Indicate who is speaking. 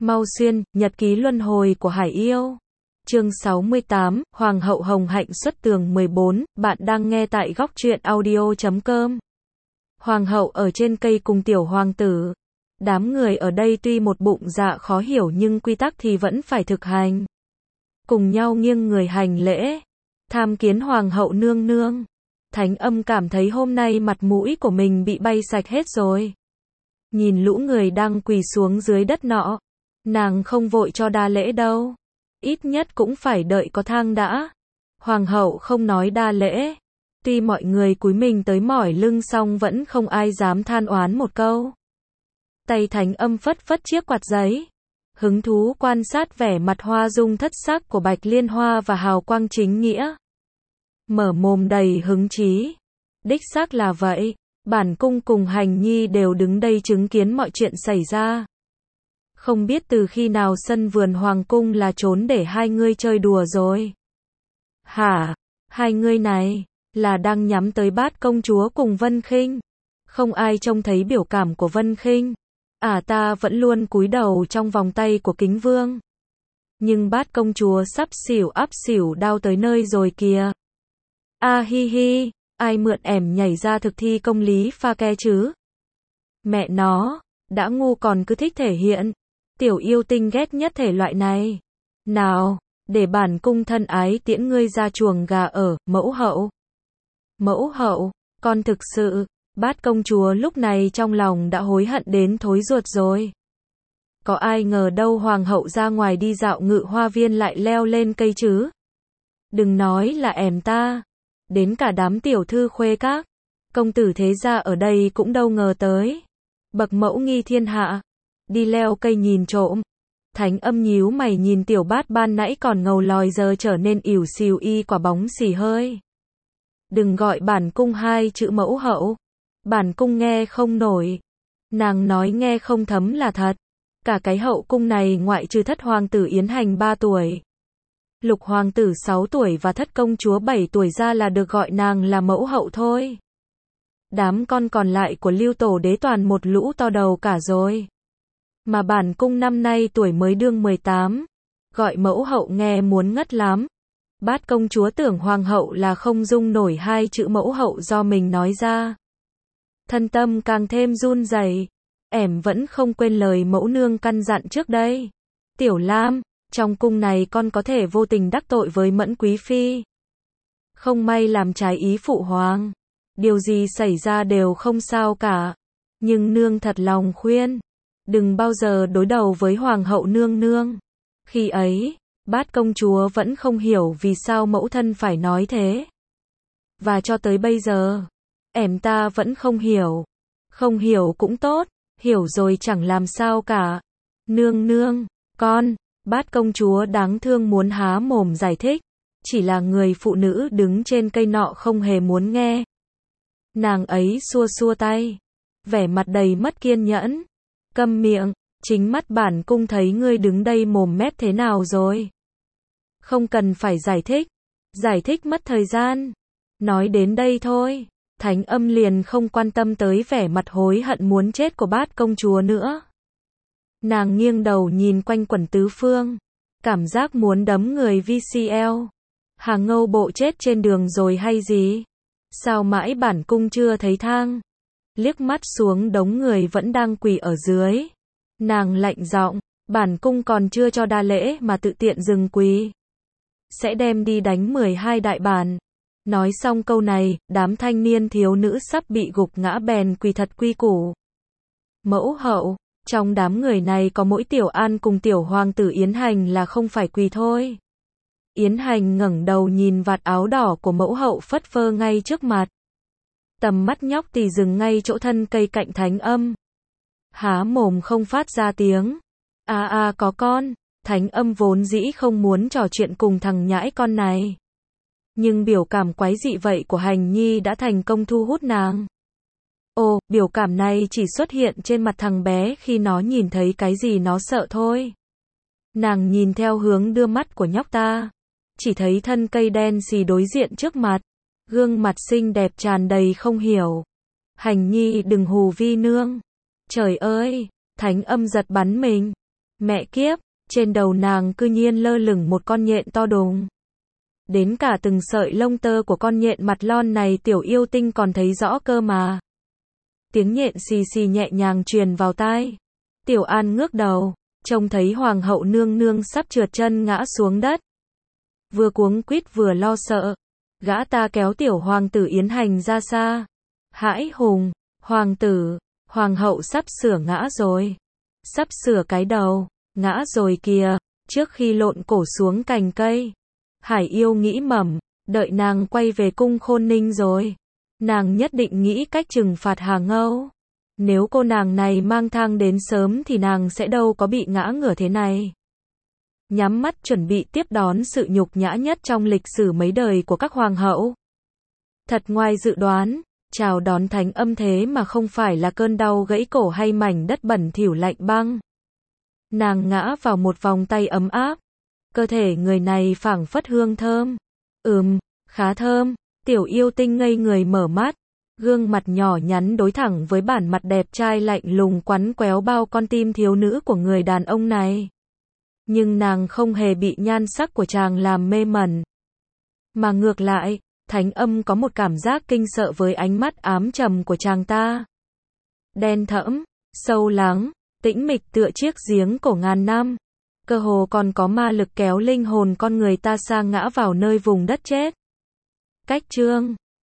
Speaker 1: Mau xuyên, nhật ký luân hồi của Hải Yêu. Chương 68, Hoàng hậu Hồng Hạnh xuất tường 14, bạn đang nghe tại góc truyện audio.com. Hoàng hậu ở trên cây cùng tiểu hoàng tử. Đám người ở đây tuy một bụng dạ khó hiểu nhưng quy tắc thì vẫn phải thực hành. Cùng nhau nghiêng người hành lễ. Tham kiến hoàng hậu nương nương. Thánh Âm cảm thấy hôm nay mặt mũi của mình bị bay sạch hết rồi. Nhìn lũ người đang quỳ xuống dưới đất nọ. Nàng không vội cho đa lễ đâu. Ít nhất cũng phải đợi có thang đã. Hoàng hậu không nói đa lễ. Tuy mọi người cúi mình tới mỏi lưng xong vẫn không ai dám than oán một câu. Tay Thánh Âm phất phất chiếc quạt giấy. Hứng thú quan sát vẻ mặt hoa dung thất sắc của Bạch Liên Hoa và hào quang chính nghĩa. Mở mồm đầy hứng chí. Đích xác là vậy. Bản cung cùng Hành Nhi đều đứng đây chứng kiến mọi chuyện xảy ra. Không biết từ khi nào sân vườn hoàng cung là trốn để hai ngươi chơi đùa rồi. Hả? Hai ngươi này, là đang nhắm tới Bát công chúa cùng Vân Khinh. Không ai trông thấy biểu cảm của Vân Khinh. Ta vẫn luôn cúi đầu trong vòng tay của Kính Vương. Nhưng Bát công chúa sắp xỉu ắp xỉu đau tới nơi rồi kìa. Hi hi, ai mượn ẻm nhảy ra thực thi công lý pha ke chứ? Mẹ nó, đã ngu còn cứ thích thể hiện. Tiểu yêu tinh ghét nhất thể loại này. Nào, để bản cung thân ái tiễn ngươi ra chuồng gà ở, mẫu hậu. Mẫu hậu, con thực sự, Bát công chúa lúc này trong lòng đã hối hận đến thối ruột rồi. Có ai ngờ đâu hoàng hậu ra ngoài đi dạo ngự hoa viên lại leo lên cây chứ. Đừng nói là ẻm ta. Đến cả đám tiểu thư khuê các, công tử thế gia ở đây cũng đâu ngờ tới. Bậc mẫu nghi thiên hạ. Đi leo cây nhìn trộm. Thánh Âm nhíu mày nhìn tiểu bát ban nãy còn ngầu lòi giờ trở nên ỉu xìu y quả bóng xì hơi. Đừng gọi bản cung hai chữ mẫu hậu. Bản cung nghe không nổi. Nàng nói nghe không thấm là thật. Cả cái hậu cung này ngoại trừ thất hoàng tử Yến Hành 3 tuổi. Lục hoàng tử 6 tuổi và thất công chúa 7 tuổi ra là được gọi nàng là mẫu hậu thôi. Đám con còn lại của Lưu Tổ đế toàn một lũ to đầu cả rồi. Mà bản cung năm nay tuổi mới đương 18. Gọi mẫu hậu nghe muốn ngất lắm. Bát công chúa tưởng hoàng hậu là không dung nổi hai chữ mẫu hậu do mình nói ra. Thân tâm càng thêm run rẩy. Ẻm vẫn không quên lời mẫu nương căn dặn trước đây. Tiểu Lam, trong cung này con có thể vô tình đắc tội với Mẫn quý phi. Không may làm trái ý phụ hoàng. Điều gì xảy ra đều không sao cả. Nhưng nương thật lòng khuyên. Đừng bao giờ đối đầu với hoàng hậu nương nương. Khi ấy, Bát công chúa vẫn không hiểu vì sao mẫu thân phải nói thế. Và cho tới bây giờ, ẻm ta vẫn không hiểu. Không hiểu cũng tốt, hiểu rồi chẳng làm sao cả. Nương nương, con, Bát công chúa đáng thương muốn há mồm giải thích. Chỉ là người phụ nữ đứng trên cây nọ không hề muốn nghe. Nàng ấy xua xua tay. Vẻ mặt đầy mất kiên nhẫn. Câm miệng, chính mắt bản cung thấy ngươi đứng đây mồm mép thế nào rồi. Không cần phải giải thích mất thời gian. Nói đến đây thôi, Thánh Âm liền không quan tâm tới vẻ mặt hối hận muốn chết của Bát công chúa nữa. Nàng nghiêng đầu nhìn quanh quẩn tứ phương, cảm giác muốn đấm người VCL. Hàng Ngâu bộ chết trên đường rồi hay gì? Sao mãi bản cung chưa thấy thang? Liếc mắt xuống đống người vẫn đang quỳ ở dưới. Nàng lạnh giọng, bản cung còn chưa cho đa lễ mà tự tiện dừng quỳ. Sẽ đem đi đánh 12 đại bản. Nói xong câu này, đám thanh niên thiếu nữ sắp bị gục ngã bèn quỳ thật quy củ. Mẫu hậu, trong đám người này có mỗi Tiểu An cùng tiểu hoàng tử Yến Hành là không phải quỳ thôi. Yến Hành ngẩng đầu nhìn vạt áo đỏ của mẫu hậu phất phơ ngay trước mặt. Tầm mắt nhóc tì dừng ngay chỗ thân cây cạnh Thánh Âm. Há mồm không phát ra tiếng. Có con. Thánh Âm vốn dĩ không muốn trò chuyện cùng thằng nhãi con này. Nhưng biểu cảm quái dị vậy của Hành Nhi đã thành công thu hút nàng. Biểu cảm này chỉ xuất hiện trên mặt thằng bé khi nó nhìn thấy cái gì nó sợ thôi. Nàng nhìn theo hướng đưa mắt của nhóc ta. Chỉ thấy thân cây đen xì đối diện trước mặt. Gương mặt xinh đẹp tràn đầy không hiểu. Hành Nhi đừng hù vi nương. Trời ơi, Thánh Âm giật bắn mình. Mẹ kiếp, trên đầu nàng cư nhiên lơ lửng một con nhện to đùng. Đến cả từng sợi lông tơ của con nhện mặt lon này tiểu yêu tinh còn thấy rõ cơ mà. Tiếng nhện xì xì nhẹ nhàng truyền vào tai. Tiểu An ngước đầu, trông thấy hoàng hậu nương nương sắp trượt chân ngã xuống đất. Vừa cuống quýt vừa lo sợ. Gã ta kéo tiểu hoàng tử Yến Hành ra xa. Hãi hùng, hoàng tử, hoàng hậu sắp sửa ngã rồi. Sắp sửa cái đầu, ngã rồi kìa, trước khi lộn cổ xuống cành cây. Hải yêu nghĩ mẩm, đợi nàng quay về cung Khôn Ninh rồi. Nàng nhất định nghĩ cách trừng phạt Hà Ngâu. Nếu cô nàng này mang thang đến sớm thì nàng sẽ đâu có bị ngã ngửa thế này. Nhắm mắt chuẩn bị tiếp đón sự nhục nhã nhất trong lịch sử mấy đời của các hoàng hậu. Thật ngoài dự đoán, chào đón thánh âm thế mà không phải là cơn đau gãy cổ hay mảnh đất bẩn thỉu lạnh băng. Nàng ngã vào một vòng tay ấm áp. Cơ thể người này phảng phất hương thơm. Khá thơm. Tiểu yêu tinh ngây người mở mắt. Gương mặt nhỏ nhắn đối thẳng với bản mặt đẹp trai lạnh lùng quắn quéo bao con tim thiếu nữ của người đàn ông này. Nhưng nàng không hề bị nhan sắc của chàng làm mê mẩn. Mà ngược lại, thánh âm có một cảm giác kinh sợ với ánh mắt ám trầm của chàng ta. Đen thẫm, sâu lắng, tĩnh mịch tựa chiếc giếng cổ ngàn năm. Cơ hồ còn có ma lực kéo linh hồn con người ta sa ngã vào nơi vùng đất chết. Cách chương